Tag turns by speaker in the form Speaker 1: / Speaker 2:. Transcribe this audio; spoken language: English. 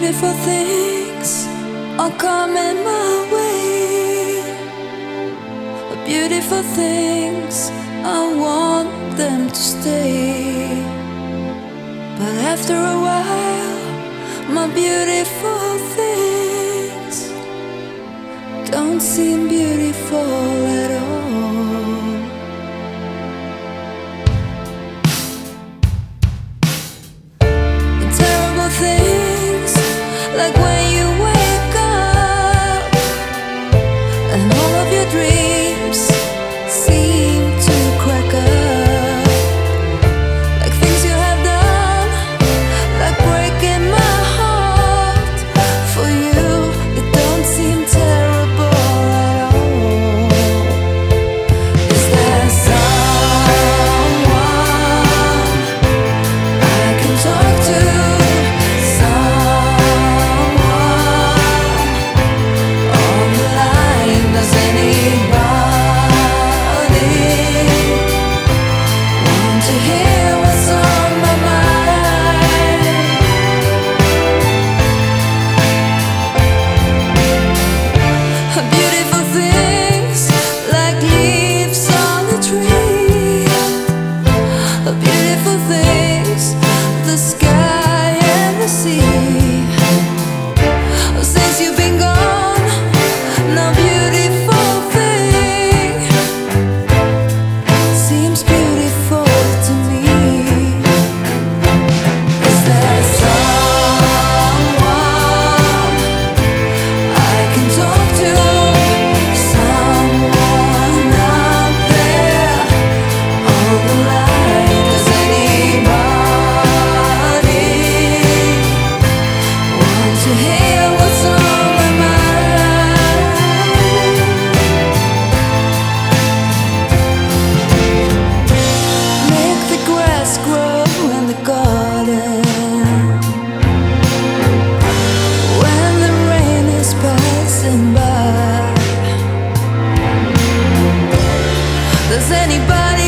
Speaker 1: Beautiful things are coming my way. Beautiful things, I want them to stay. But after a while, my beautiful things don't seem beautiful at all. The terrible things, like when you wake up and all of your dreams seem to crack up, like things you have done, like breaking my heart. For you, it don't seem terrible at all. Is there someone I can talk to? Beautiful things, like leaves on the tree. Beautiful things, the sky and the sea. Since you've been gone, no beautiful thing seems beautiful to me. Is there someone I can talk to? Does anybody